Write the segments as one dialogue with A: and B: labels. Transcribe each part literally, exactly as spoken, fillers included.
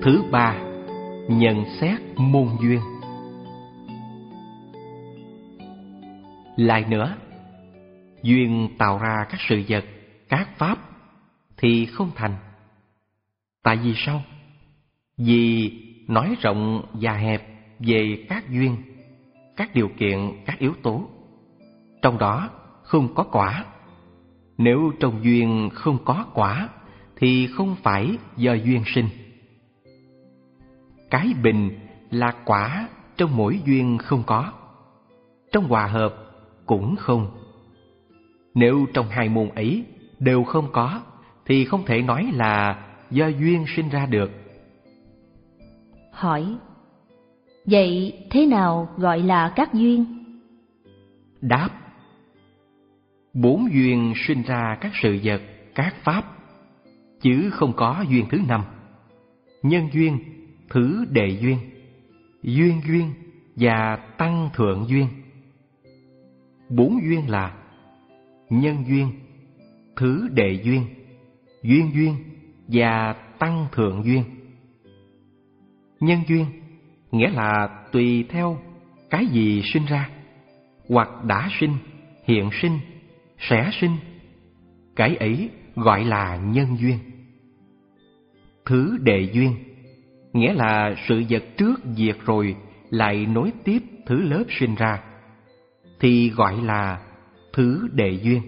A: Thứ ba, nhận xét môn duyên. Lại nữa, duyên tạo ra các sự vật, các pháp thì không thành. Tại vì sao? Vì nói rộng và hẹp về các duyên, các điều kiện, các yếu tố, trong đó không có quả. Nếu trong duyên không có quả thì không phải do duyên sinh. Cái bình là quả trong mỗi duyên không có, trong hòa hợp cũng không. Nếu trong hai môn ấy đều không có thì không thể nói là do duyên sinh ra được.
B: Hỏi: vậy thế nào gọi là các duyên?
A: Đáp: bốn duyên sinh ra các sự vật, các pháp, chứ không có duyên thứ năm. Nhân duyên, thứ đệ duyên, duyên duyên và tăng thượng duyên. Bốn duyên là nhân duyên, thứ đệ duyên, duyên duyên và tăng thượng duyên. Nhân duyên nghĩa là tùy theo cái gì sinh ra, hoặc đã sinh, hiện sinh, sẽ sinh, cái ấy gọi là nhân duyên. Thứ đệ duyên nghĩa là sự vật trước diệt rồi lại nối tiếp thứ lớp sinh ra, thì gọi là thứ đệ duyên.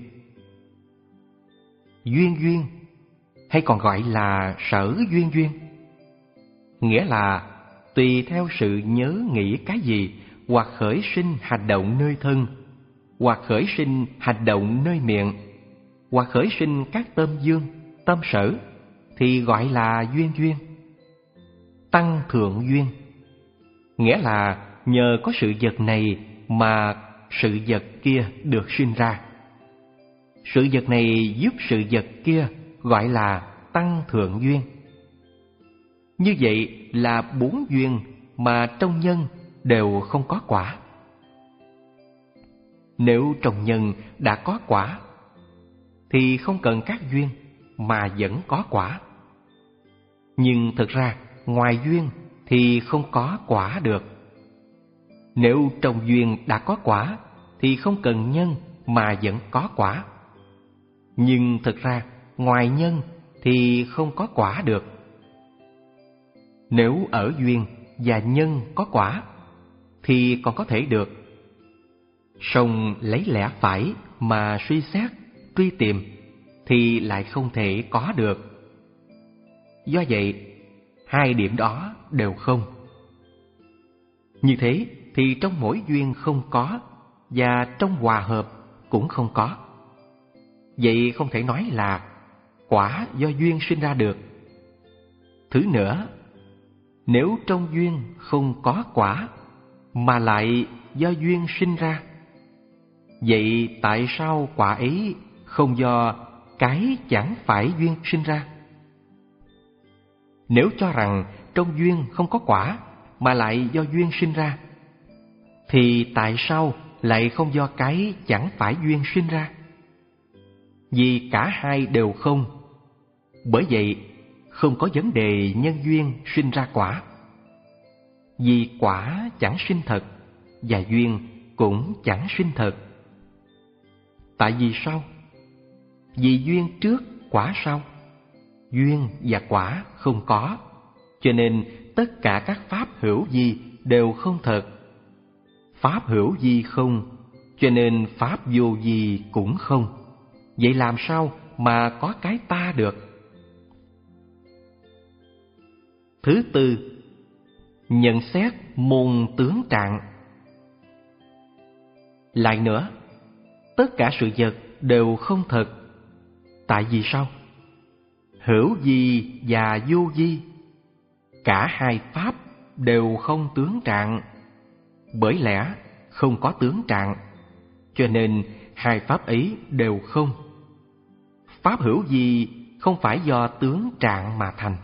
A: Duyên duyên hay còn gọi là sở duyên duyên nghĩa là tùy theo sự nhớ nghĩ cái gì, hoặc khởi sinh hành động nơi thân, hoặc khởi sinh hành động nơi miệng, hoặc khởi sinh các tâm dương, tâm sở, thì gọi là duyên duyên. Tăng thượng duyên nghĩa là nhờ có sự vật này mà sự vật kia được sinh ra. Sự vật này giúp sự vật kia gọi là tăng thượng duyên. Như vậy là bốn duyên mà trong nhân đều không có quả. Nếu trong nhân đã có quả thì không cần các duyên mà vẫn có quả. Nhưng thực ra ngoài duyên thì không có quả được. Nếu trong duyên đã có quả thì không cần nhân mà vẫn có quả. Nhưng thực ra ngoài nhân thì không có quả được. Nếu ở duyên và nhân có quả thì còn có thể được. Song lấy lẽ phải mà suy xét, truy tìm thì lại không thể có được. Do vậy, hai điểm đó đều không. Như thế thì trong mỗi duyên không có, và trong hòa hợp cũng không có. Vậy không thể nói là quả do duyên sinh ra được. Thứ nữa, nếu trong duyên không có quả mà lại do duyên sinh ra, vậy tại sao quả ấy không do cái chẳng phải duyên sinh ra? Nếu cho rằng trong duyên không có quả mà lại do duyên sinh ra, thì tại sao lại không do cái chẳng phải duyên sinh ra? Vì cả hai đều không. Bởi vậy không có vấn đề nhân duyên sinh ra quả. Vì quả chẳng sinh thật, và duyên cũng chẳng sinh thật. Tại vì sao? Vì duyên trước, quả sau. Duyên và quả không có, cho nên tất cả các pháp hữu vi đều không thật. Pháp hữu vi không, cho nên pháp vô vi cũng không. Vậy làm sao mà có cái ta được? Thứ tư, nhận xét môn tướng trạng. Lại nữa, tất cả sự vật đều không thật. Tại vì sao? Hữu vi và vô vi, cả hai pháp đều không tướng trạng. Bởi lẽ không có tướng trạng, cho nên hai pháp ấy đều không. Pháp hữu vi không phải do tướng trạng mà thành.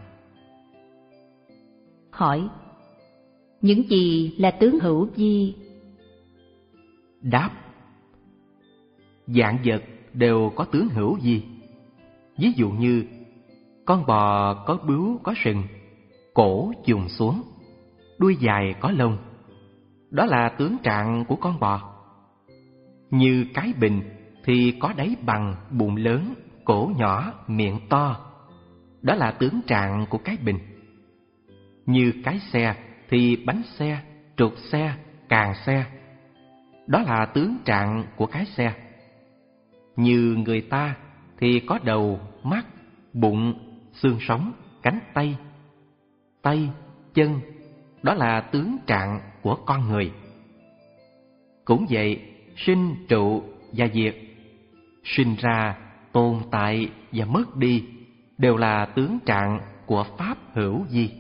B: Hỏi: những gì là tướng hữu vi?
A: Đáp: vạn vật đều có tướng hữu vi. Ví dụ như con bò có bướu có sừng, cổ chùm xuống, đuôi dài có lông. Đó là tướng trạng của con bò. Như cái bình thì có đáy bằng, bụng lớn, cổ nhỏ, miệng to. Đó là tướng trạng của cái bình. Như cái xe thì bánh xe, trục xe, càng xe. Đó là tướng trạng của cái xe. Như người ta thì có đầu, mắt, bụng, xương sống, cánh tay, tay, chân. Đó là tướng trạng của con người. Cũng vậy, sinh trụ và diệt, sinh ra, tồn tại và mất đi đều là tướng trạng của pháp hữu vi.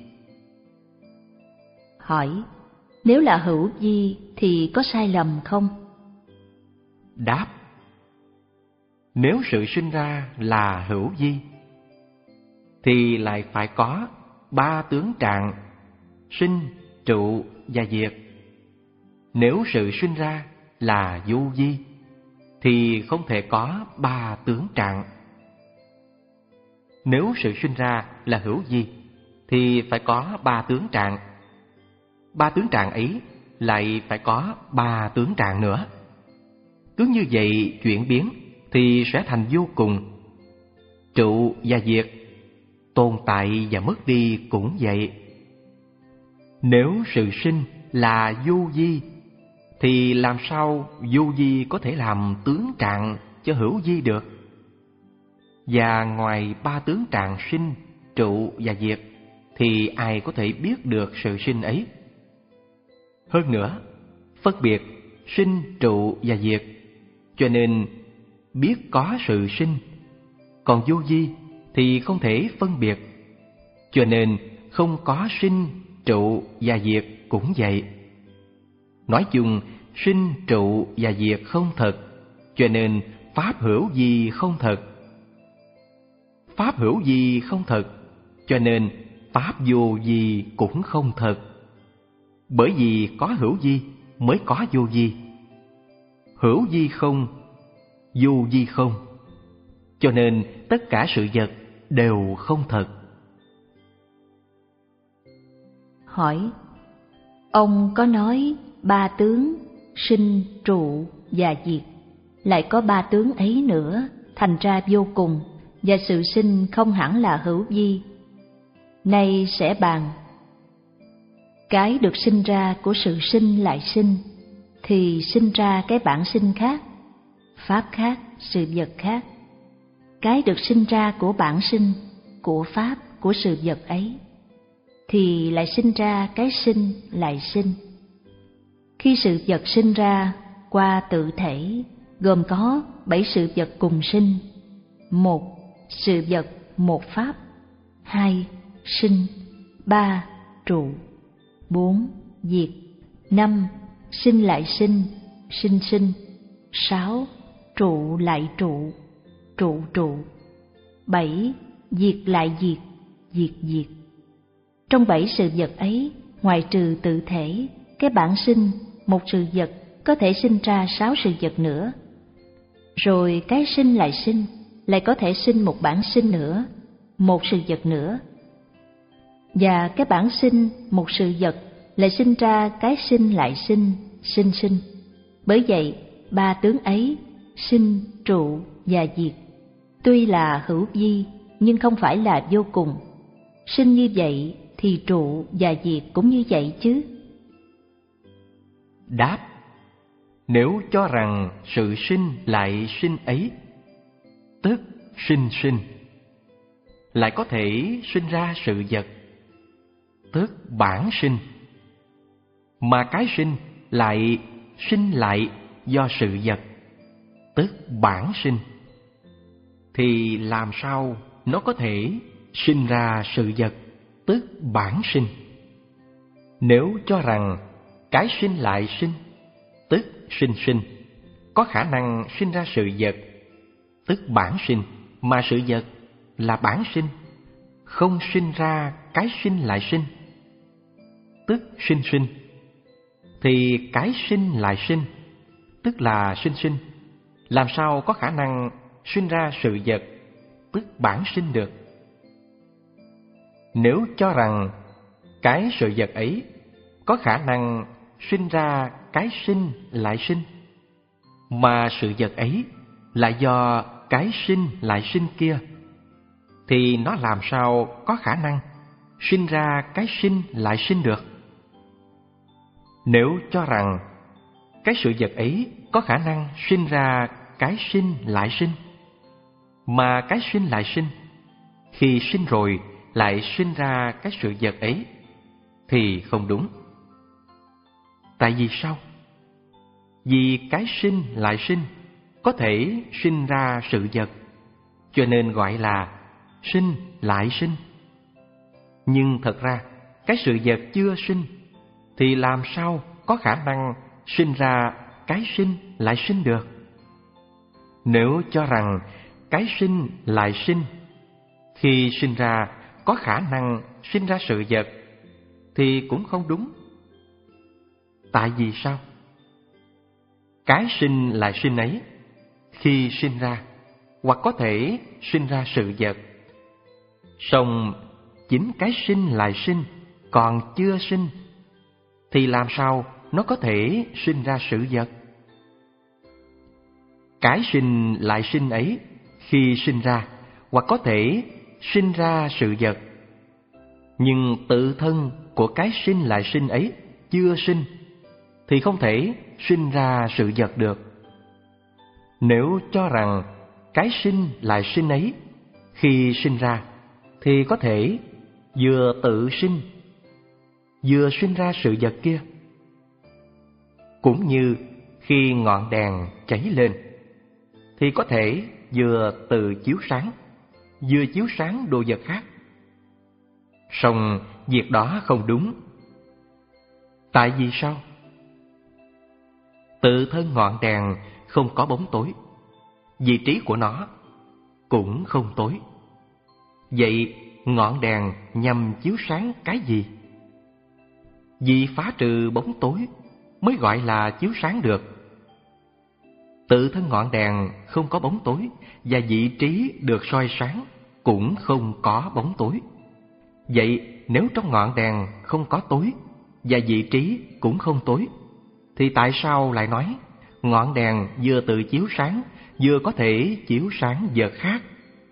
B: Hỏi, nếu là hữu vi thì có sai lầm không?
A: Đáp, nếu sự sinh ra là hữu vi thì lại phải có ba tướng trạng: sinh, trụ và diệt. Nếu sự sinh ra là vô vi thì không thể có ba tướng trạng. Nếu sự sinh ra là hữu vi thì phải có ba tướng trạng. Ba tướng trạng ấy lại phải có ba tướng trạng nữa. Cứ như vậy chuyển biến thì sẽ thành vô cùng. Trụ và diệt, tồn tại và mất đi cũng vậy. Nếu sự sinh là vô vi thì làm sao vô vi có thể làm tướng trạng cho hữu vi được? Và ngoài ba tướng trạng sinh, trụ và diệt thì ai có thể biết được sự sinh ấy? Hơn nữa, phân biệt sinh, trụ và diệt, cho nên biết có sự sinh. Còn vô vi thì không thể phân biệt, cho nên không có sinh, trụ và diệt cũng vậy. Nói chung, sinh, trụ và diệt không thật, cho nên pháp hữu vi không thật. Pháp hữu vi không thật, cho nên pháp vô vi cũng không thật. Bởi vì có hữu vi mới có vô vi. Hữu vi không, vô vi không, cho nên tất cả sự vật đều không thật.
B: Hỏi, ông có nói ba tướng sinh, trụ và diệt, lại có ba tướng ấy nữa, thành ra vô cùng, và sự sinh không hẳn là hữu vi. Nay sẽ bàn, cái được sinh ra của sự sinh lại sinh, thì sinh ra cái bản sinh khác, pháp khác, sự vật khác. Cái được sinh ra của bản sinh, của pháp, của sự vật ấy, thì lại sinh ra cái sinh lại sinh. Khi sự vật sinh ra qua tự thể, gồm có bảy sự vật cùng sinh: một, sự vật, một pháp; hai, sinh; ba, trụ; bốn, diệt; năm, sinh lại sinh, sinh sinh; sáu, trụ lại trụ, trụ trụ; bảy, diệt lại diệt, diệt diệt. Trong bảy sự vật ấy, ngoài trừ tự thể, cái bản sinh, một sự vật có thể sinh ra sáu sự vật nữa. Rồi cái sinh lại sinh, lại có thể sinh một bản sinh nữa, một sự vật nữa. Và cái bản sinh, một sự vật, lại sinh ra cái sinh lại sinh, sinh sinh. Bởi vậy, ba tướng ấy, sinh, trụ và diệt, tuy là hữu vi nhưng không phải là vô cùng. Sinh như vậy thì trụ và diệt cũng như vậy chứ?
A: Đáp, nếu cho rằng sự sinh lại sinh ấy, tức sinh sinh, lại có thể sinh ra sự vật, tức bản sinh, mà cái sinh lại sinh lại do sự vật, tức bản sinh, thì làm sao nó có thể sinh ra sự vật, tức bản sinh? Nếu cho rằng cái sinh lại sinh, tức sinh sinh, có khả năng sinh ra sự vật, tức bản sinh, mà sự vật là bản sinh, không sinh ra cái sinh lại sinh, tức sinh sinh, thì cái sinh lại sinh, tức là sinh sinh, làm sao có khả năng sinh ra sự vật, tức bản sinh được? Nếu cho rằng cái sự vật ấy có khả năng sinh ra cái sinh lại sinh, mà sự vật ấy là do cái sinh lại sinh kia, thì nó làm sao có khả năng sinh ra cái sinh lại sinh được? Nếu cho rằng cái sự vật ấy có khả năng sinh ra cái sinh lại sinh, mà cái sinh lại sinh, khi sinh rồi lại sinh ra cái sự vật ấy, thì không đúng. Tại vì sao? Vì cái sinh lại sinh có thể sinh ra sự vật, cho nên gọi là sinh lại sinh. Nhưng thật ra cái sự vật chưa sinh thì làm sao có khả năng sinh ra cái sinh lại sinh được? Nếu cho rằng cái sinh lại sinh khi sinh ra có khả năng sinh ra sự vật, thì cũng không đúng. Tại vì sao? Cái sinh lại sinh ấy khi sinh ra hoặc có thể sinh ra sự vật, song chính cái sinh lại sinh còn chưa sinh, thì làm sao nó có thể sinh ra sự vật? Cái sinh lại sinh ấy khi sinh ra hoặc có thể sinh ra sự vật, nhưng tự thân của cái sinh lại sinh ấy chưa sinh, thì không thể sinh ra sự vật được. Nếu cho rằng cái sinh lại sinh ấy khi sinh ra thì có thể vừa tự sinh, vừa sinh ra sự vật kia, cũng như khi ngọn đèn cháy lên thì có thể vừa tự chiếu sáng, vừa chiếu sáng đồ vật khác. Song việc đó không đúng. Tại vì sao? Tự thân ngọn đèn không có bóng tối, vị trí của nó cũng không tối. Vậy ngọn đèn nhằm chiếu sáng cái gì? Vì phá trừ bóng tối mới gọi là chiếu sáng được. Tự thân ngọn đèn không có bóng tối, và vị trí được soi sáng cũng không có bóng tối. Vậy nếu trong ngọn đèn không có tối và vị trí cũng không tối, thì tại sao lại nói ngọn đèn vừa tự chiếu sáng, vừa có thể chiếu sáng vật khác?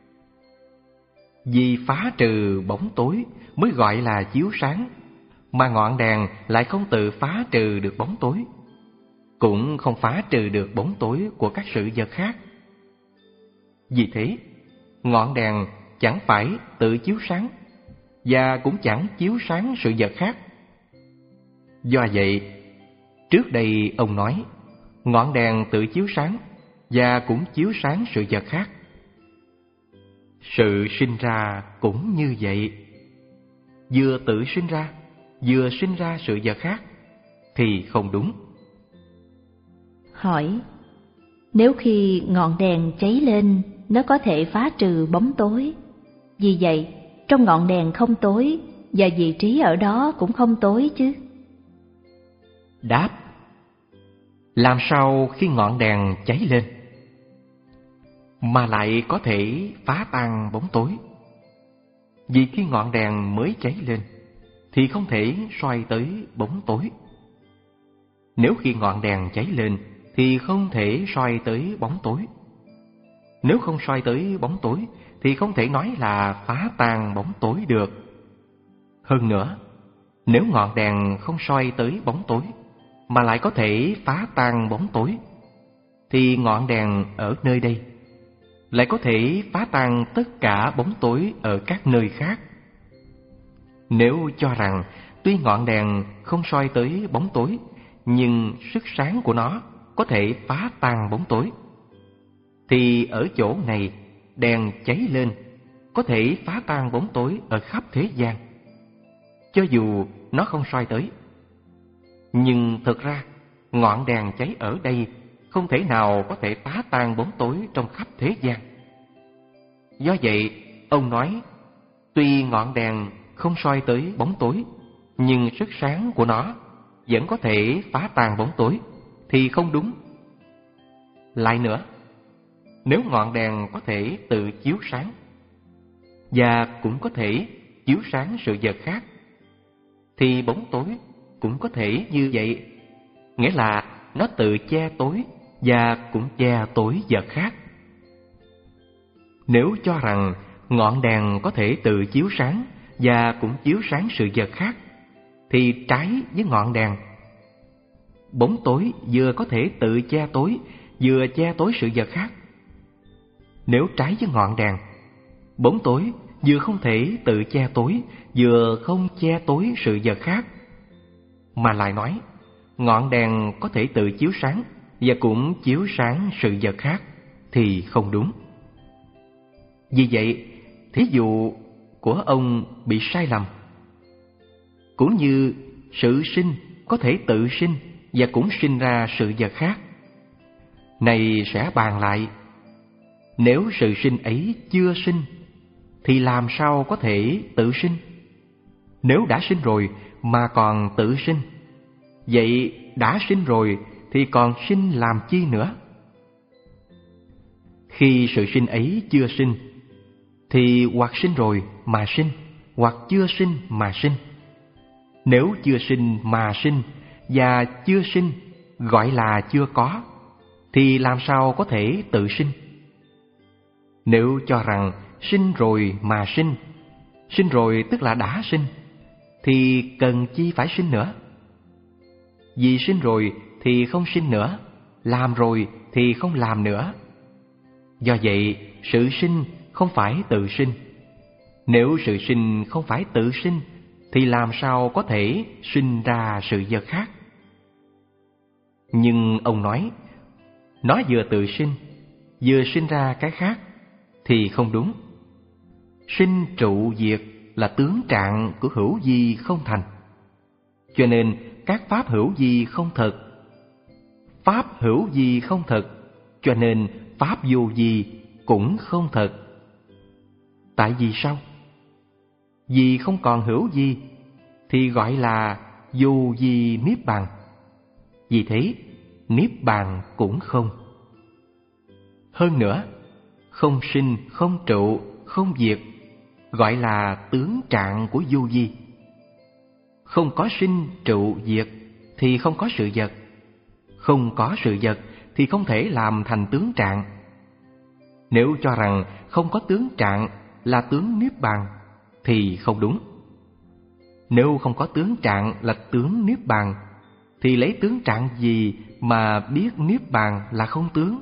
A: Vì phá trừ bóng tối mới gọi là chiếu sáng, mà ngọn đèn lại không tự phá trừ được bóng tối, cũng không phá trừ được bóng tối của các sự vật khác. Vì thế, ngọn đèn chẳng phải tự chiếu sáng, và cũng chẳng chiếu sáng sự vật khác. Do vậy, trước đây ông nói ngọn đèn tự chiếu sáng và cũng chiếu sáng sự vật khác. Sự sinh ra cũng như vậy, vừa tự sinh ra, vừa sinh ra sự vật khác, thì không đúng.
B: Hỏi: nếu khi ngọn đèn cháy lên, nó có thể phá trừ bóng tối, vì vậy trong ngọn đèn không tối, và vị trí ở đó cũng không tối chứ?
A: Đáp: làm sao khi ngọn đèn cháy lên mà lại có thể phá tan bóng tối? Vì khi ngọn đèn mới cháy lên thì không thể soi tới bóng tối. Nếu khi ngọn đèn cháy lên thì không thể soi tới bóng tối. Nếu không soi tới bóng tối thì không thể nói là phá tan bóng tối được. Hơn nữa, nếu ngọn đèn không soi tới bóng tối mà lại có thể phá tan bóng tối, thì ngọn đèn ở nơi đây lại có thể phá tan tất cả bóng tối ở các nơi khác. Nếu cho rằng tuy ngọn đèn không soi tới bóng tối, nhưng sức sáng của nó có thể phá tan bóng tối, thì ở chỗ này đèn cháy lên có thể phá tan bóng tối ở khắp thế gian, cho dù nó không soi tới. Nhưng thực ra ngọn đèn cháy ở đây không thể nào có thể phá tan bóng tối trong khắp thế gian. Do vậy, ông nói tuy ngọn đèn không soi tới bóng tối, nhưng sức sáng của nó vẫn có thể phá tan bóng tối, thì không đúng. Lại nữa, nếu ngọn đèn có thể tự chiếu sáng và cũng có thể chiếu sáng sự vật khác, thì bóng tối cũng có thể như vậy. Nghĩa là nó tự che tối và cũng che tối vật khác. Nếu cho rằng ngọn đèn có thể tự chiếu sáng và cũng chiếu sáng sự vật khác, thì trái với ngọn đèn. Bóng tối vừa có thể tự che tối, vừa che tối sự vật khác. Nếu trái với ngọn đèn, bóng tối vừa không thể tự che tối, vừa không che tối sự vật khác, mà lại nói ngọn đèn có thể tự chiếu sáng và cũng chiếu sáng sự vật khác, thì không đúng. Vì vậy, thí dụ của ông bị sai lầm. Cũng như sự sinh có thể tự sinh và cũng sinh ra sự vật khác. Này sẽ bàn lại, nếu sự sinh ấy chưa sinh, thì làm sao có thể tự sinh? Nếu đã sinh rồi mà còn tự sinh, vậy đã sinh rồi thì còn sinh làm chi nữa? Khi sự sinh ấy chưa sinh, thì hoặc sinh rồi mà sinh, hoặc chưa sinh mà sinh. Nếu chưa sinh mà sinh và chưa sinh gọi là chưa có, thì làm sao có thể tự sinh? Nếu cho rằng sinh rồi mà sinh, sinh rồi tức là đã sinh, thì cần chi phải sinh nữa? Vì sinh rồi thì không sinh nữa, làm rồi thì không làm nữa. Do vậy, sự sinh không phải tự sinh. Nếu sự sinh không phải tự sinh, thì làm sao có thể sinh ra sự vật khác? Nhưng ông nói, nó vừa tự sinh, vừa sinh ra cái khác, thì không đúng. Sinh trụ diệt là tướng trạng của hữu vi không thành. Cho nên các pháp hữu vi không thật. Pháp hữu vi không thật, cho nên pháp vô vi cũng không thật. Tại vì sao? Vì không còn hữu vi thì gọi là vô vi niết bàn. Vì thế, niết bàn cũng không. Hơn nữa, không sinh, không trụ, không diệt, gọi là tướng trạng của vô vi. Không có sinh, trụ, diệt thì không có sự vật. Không có sự vật thì không thể làm thành tướng trạng. Nếu cho rằng không có tướng trạng là tướng niết bàn, thì không đúng. Nếu không có tướng trạng là tướng niết bàn, thì lấy tướng trạng gì mà biết niết bàn là không tướng?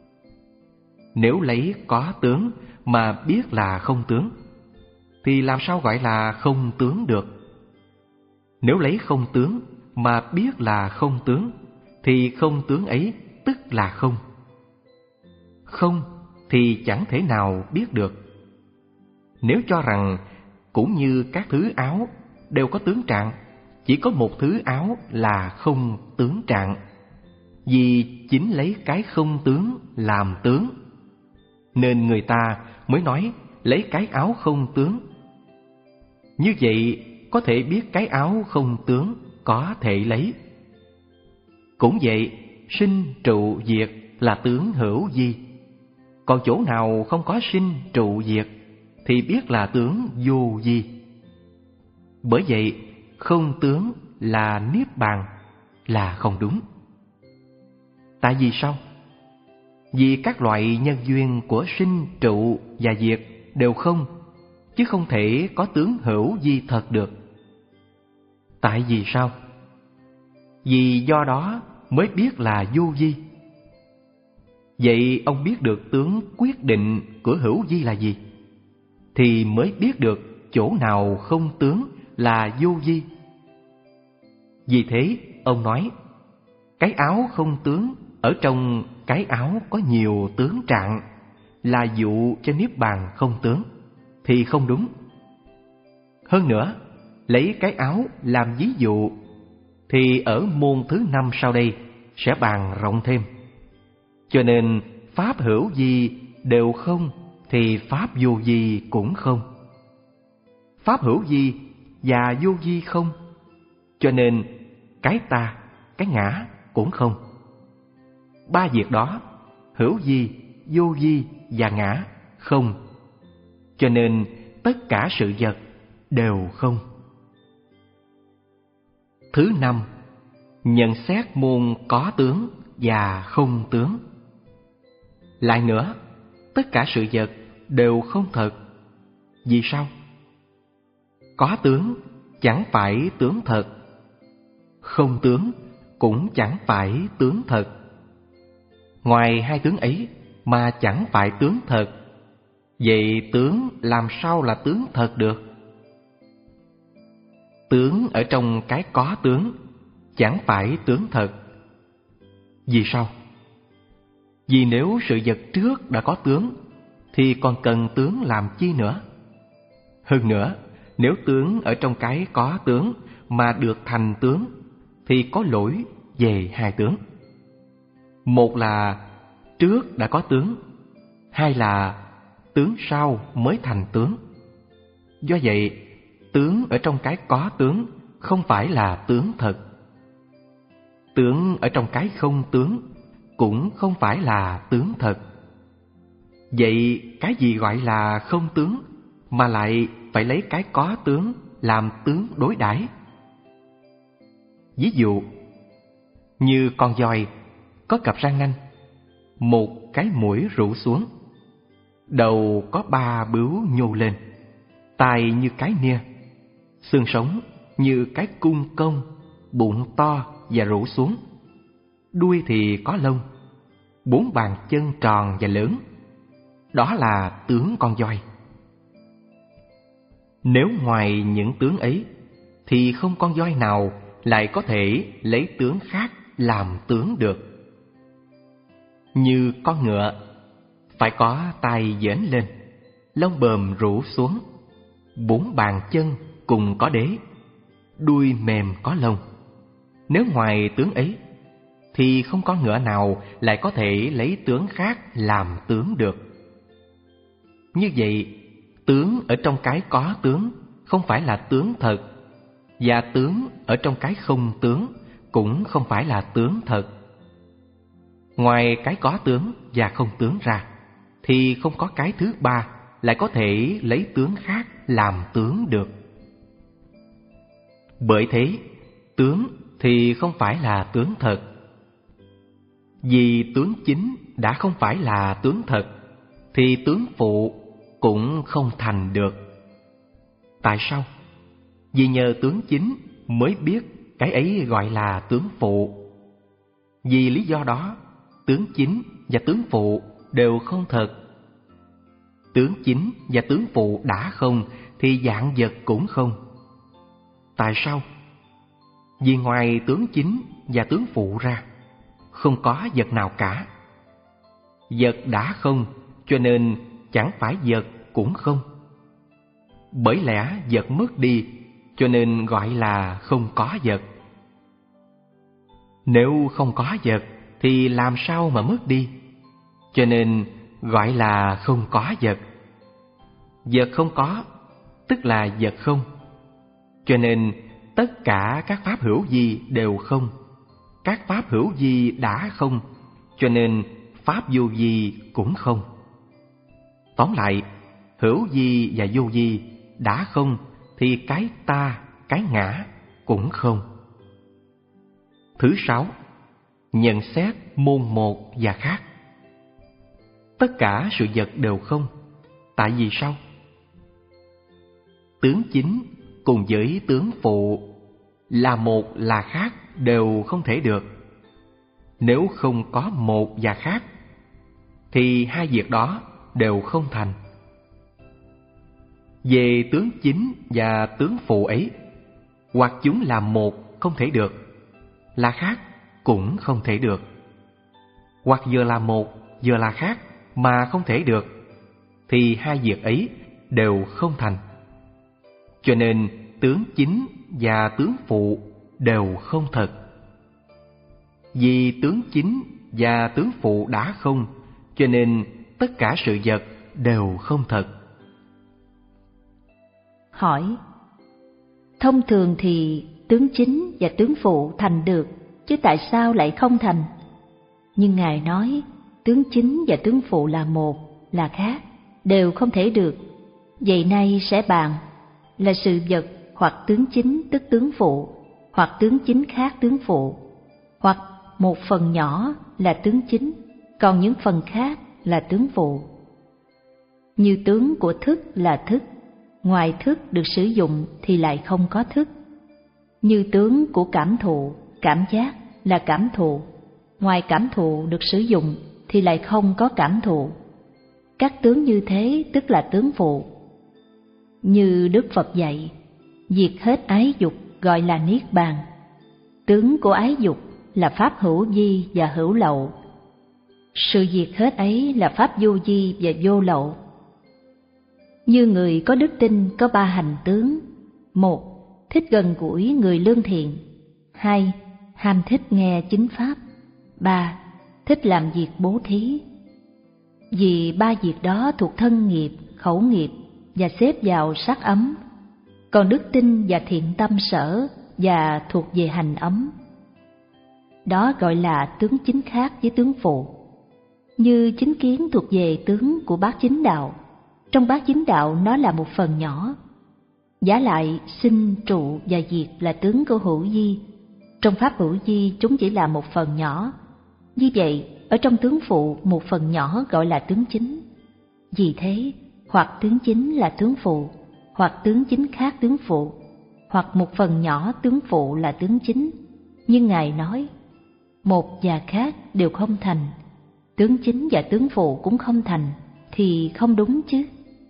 A: Nếu lấy có tướng mà biết là không tướng, thì làm sao gọi là không tướng được? Nếu lấy không tướng mà biết là không tướng, thì không tướng ấy tức là không. Không thì chẳng thể nào biết được. Nếu cho rằng cũng như các thứ áo đều có tướng trạng, chỉ có một thứ áo là không tướng trạng, vì chính lấy cái không tướng làm tướng, nên người ta mới nói lấy cái áo không tướng. Như vậy có thể biết cái áo không tướng có thể lấy. Cũng vậy, sinh trụ diệt là tướng hữu vi. Còn chỗ nào không có sinh trụ diệt thì biết là tướng vô vi. Bởi vậy, không tướng là niết bàn là không đúng. Tại vì sao? Vì các loại nhân duyên của sinh, trụ và diệt đều không, chứ không thể có tướng hữu vi thật được. Tại vì sao? Vì do đó mới biết là vô vi. Vậy ông biết được tướng quyết định của hữu vi là gì, thì mới biết được chỗ nào không tướng là vô vi. Vì thế ông nói, cái áo không tướng ở trong cái áo có nhiều tướng trạng, là dụ cho niết bàn không tướng, thì không đúng. Hơn nữa, lấy cái áo làm ví dụ, thì ở môn thứ năm sau đây sẽ bàn rộng thêm. Cho nên pháp hữu vi đều không, thì pháp vô vi cũng không. Pháp hữu vi và vô vi không, cho nên cái ta, cái ngã cũng không. Ba việc đó, hữu vi, vô vi và ngã không, cho nên tất cả sự vật đều không. Thứ năm, nhận xét môn có tướng và không tướng. Lại nữa, tất cả sự vật đều không thật. Vì sao? Có tướng chẳng phải tướng thật, không tướng cũng chẳng phải tướng thật. Ngoài hai tướng ấy mà chẳng phải tướng thật, vậy tướng làm sao là tướng thật được? Tướng ở trong cái có tướng chẳng phải tướng thật. Vì sao? Vì nếu sự vật trước đã có tướng thì còn cần tướng làm chi nữa? Hơn nữa, nếu tướng ở trong cái có tướng mà được thành tướng thì có lỗi về hai tướng. Một là trước đã có tướng, hai là tướng sau mới thành tướng. Do vậy, tướng ở trong cái có tướng không phải là tướng thật. Tướng ở trong cái không tướng cũng không phải là tướng thật. Vậy cái gì gọi là không tướng mà lại phải lấy cái có tướng làm tướng đối đãi? Ví dụ, như con voi có cặp răng nanh, một cái mũi rũ xuống, đầu có ba bướu nhô lên, tai như cái nia, xương sống như cái cung công, bụng to và rũ xuống, đuôi thì có lông, bốn bàn chân tròn và lớn. Đó là tướng con voi. Nếu ngoài những tướng ấy thì không con voi nào lại có thể lấy tướng khác làm tướng được. Như con ngựa, phải có tai vểnh lên, lông bờm rũ xuống, bốn bàn chân cùng có đế, đuôi mềm có lông. Nếu ngoài tướng ấy thì không có ngựa nào lại có thể lấy tướng khác làm tướng được. Như vậy, tướng ở trong cái có tướng không phải là tướng thật, và tướng ở trong cái không tướng cũng không phải là tướng thật. Ngoài cái có tướng và không tướng ra thì không có cái thứ ba lại có thể lấy tướng khác làm tướng được. Bởi thế, tướng thì không phải là tướng thật. Vì tướng chính đã không phải là tướng thật thì tướng phụ cũng không thành được. Tại sao? Vì nhờ tướng chính mới biết cái ấy gọi là tướng phụ. Vì lý do đó, tướng chính và tướng phụ đều không thật. Tướng chính và tướng phụ đã không thì vạn vật cũng không. Tại sao? Vì ngoài tướng chính và tướng phụ ra, không có vật nào cả. Vật đã không, cho nên chẳng phải vật cũng không. Bởi lẽ vật mất đi, cho nên gọi là không có vật. Nếu không có vật thì làm sao mà mất đi? Cho nên gọi là không có vật. Vật không có, tức là vật không. Cho nên tất cả các pháp hữu vi đều không. Các pháp hữu vi đã không, cho nên pháp vô vi cũng không. Tóm lại, hữu vi và vô vi đã không thì cái ta, cái ngã cũng không. Thứ sáu, nhận xét môn một và khác. Tất cả sự vật đều không. Tại vì sao? Tướng chính cùng với tướng phụ là một là khác đều không thể được. Nếu không có một và khác thì hai việc đó đều không thành. Về tướng chính và tướng phụ ấy, hoặc chúng là một không thể được, là khác cũng không thể được. Hoặc vừa là một vừa là khác mà không thể được, thì hai việc ấy đều không thành. Cho nên tướng chính và tướng phụ đều không thật. Vì tướng chính và tướng phụ đã không, cho nên tất cả sự vật đều không thật.
B: Hỏi: thông thường thì tướng chính và tướng phụ thành được, chứ tại sao lại không thành? Nhưng Ngài nói tướng chính và tướng phụ là một, là khác, đều không thể được. Vậy nay sẽ bàn là sự vật hoặc tướng chính tức tướng phụ, hoặc tướng chính khác tướng phụ, hoặc một phần nhỏ là tướng chính, còn những phần khác là tướng phụ. Như tướng của thức là thức, ngoài thức được sử dụng thì lại không có thức. Như tướng của cảm thụ, cảm giác là cảm thụ, ngoài cảm thụ được sử dụng thì lại không có cảm thụ. Các tướng như thế tức là tướng phụ. Như Đức Phật dạy, diệt hết ái dục gọi là niết bàn. Tướng của ái dục là pháp hữu vi và hữu lậu. Sự diệt hết ấy là pháp vô vi và vô lậu. Như người có đức tin có ba hành tướng: một, thích gần gũi người lương thiện; hai, ham thích nghe chính pháp; ba, thích làm việc bố thí. Vì ba việc đó thuộc thân nghiệp, khẩu nghiệp và xếp vào sắc ấm, còn đức tin và thiện tâm sở và thuộc về hành ấm. Đó gọi là tướng chính khác với tướng phụ. Như chính kiến thuộc về tướng của bát chính đạo, trong bát chính đạo nó là một phần nhỏ. Giả lại sinh, trụ và diệt là tướng của hữu vi, trong pháp hữu vi chúng chỉ là một phần nhỏ. Như vậy, ở trong tướng phụ một phần nhỏ gọi là tướng chính. Vì thế, hoặc tướng chính là tướng phụ, hoặc tướng chính khác tướng phụ, hoặc một phần nhỏ tướng phụ là tướng chính. Nhưng Ngài nói, một và khác đều không thành, tướng chính và tướng phụ cũng không thành, thì không đúng chứ?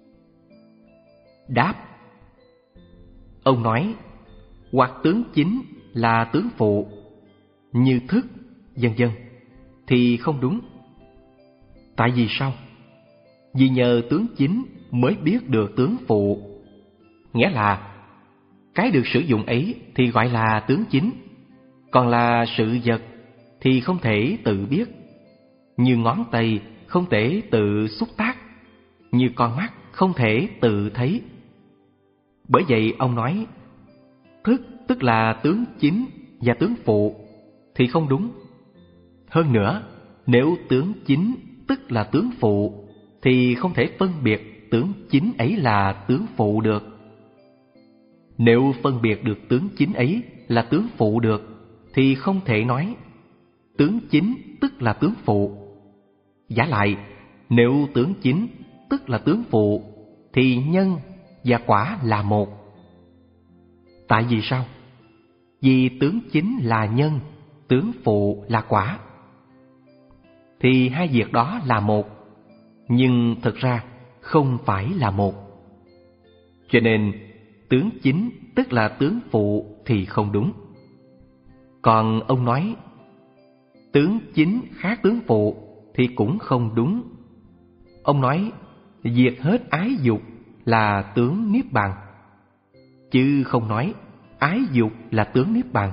A: Đáp: Ông nói, hoặc tướng chính là tướng phụ, như thức, vân vân, thì không đúng. Tại vì sao? Vì nhờ tướng chính mới biết được tướng phụ. Nghĩa là cái được sử dụng ấy thì gọi là tướng chính, còn là sự vật thì không thể tự biết. Như ngón tay không thể tự xúc tác, như con mắt không thể tự thấy. Bởi vậy ông nói, thức tức là tướng chính và tướng phụ thì không đúng. Hơn nữa, nếu tướng chính tức là tướng phụ thì không thể phân biệt tướng chính ấy là tướng phụ được. Nếu phân biệt được tướng chính ấy là tướng phụ được thì không thể nói tướng chính tức là tướng phụ. Giả lại, nếu tướng chính tức là tướng phụ thì nhân và quả là một. Tại vì sao? Vì tướng chính là nhân, tướng phụ là quả. Thì hai việc đó là một, nhưng thực ra không phải là một. Cho nên tướng chính tức là tướng phụ thì không đúng. Còn ông nói tướng chính khác tướng phụ thì cũng không đúng. Ông nói diệt hết ái dục là tướng niết bàn, chứ không nói ái dục là tướng niết bàn.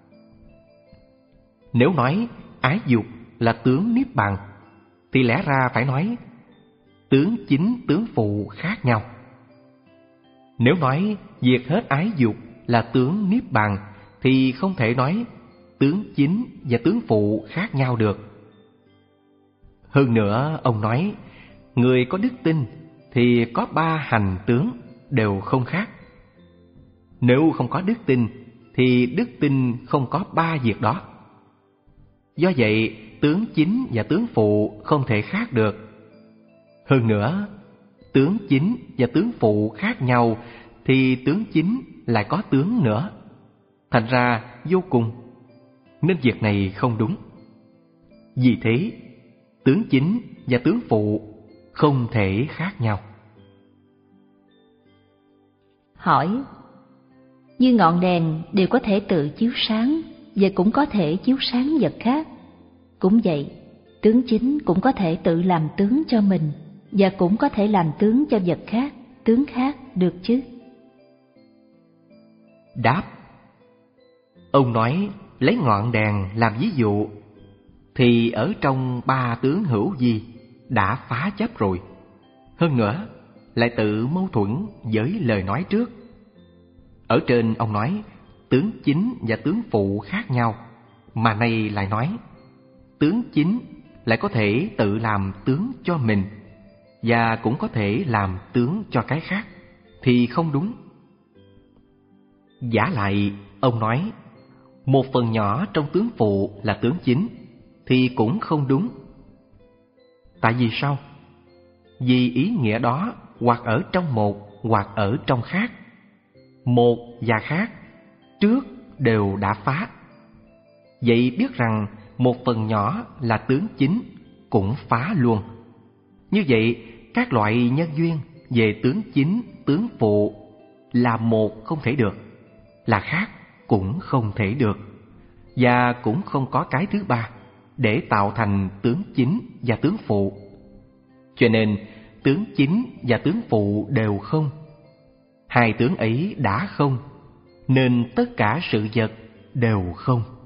A: Nếu nói ái dục là tướng niết bàn thì lẽ ra phải nói tướng chính tướng phụ khác nhau. Nếu nói diệt hết ái dục là tướng niết bàn thì không thể nói tướng chính và tướng phụ khác nhau được. Hơn nữa, ông nói người có đức tin thì có ba hành tướng đều không khác. Nếu không có đức tin thì đức tin không có ba việc đó. Do vậy, tướng chính và tướng phụ không thể khác được. Hơn nữa, tướng chính và tướng phụ khác nhau thì tướng chính lại có tướng nữa. Thành ra vô cùng, nên việc này không đúng. Vì thế, tướng chính và tướng phụ không thể khác nhau.
B: Hỏi: như ngọn đèn đều có thể tự chiếu sáng và cũng có thể chiếu sáng vật khác. Cũng vậy, tướng chính cũng có thể tự làm tướng cho mình và cũng có thể làm tướng cho vật khác, tướng khác được chứ?
A: Đáp: ông nói lấy ngọn đèn làm ví dụ thì ở trong ba tướng hữu vi đã phá chấp rồi. Hơn nữa, lại tự mâu thuẫn với lời nói trước. Ở trên ông nói tướng chính và tướng phụ khác nhau, mà nay lại nói tướng chính lại có thể tự làm tướng cho mình và cũng có thể làm tướng cho cái khác, thì không đúng. Giả lại, ông nói một phần nhỏ trong tướng phụ là tướng chính thì cũng không đúng. Tại vì sao? Vì ý nghĩa đó hoặc ở trong một hoặc ở trong khác. Một và khác trước đều đã phá. Vậy biết rằng một phần nhỏ là tướng chính cũng phá luôn. Như vậy các loại nhân duyên về tướng chính, tướng phụ là một không thể được, là khác cũng không thể được, và cũng không có cái thứ ba để tạo thành tướng chính và tướng phụ. Cho nên tướng chính và tướng phụ đều không. Hai tướng ấy đã không, nên tất cả sự vật đều không.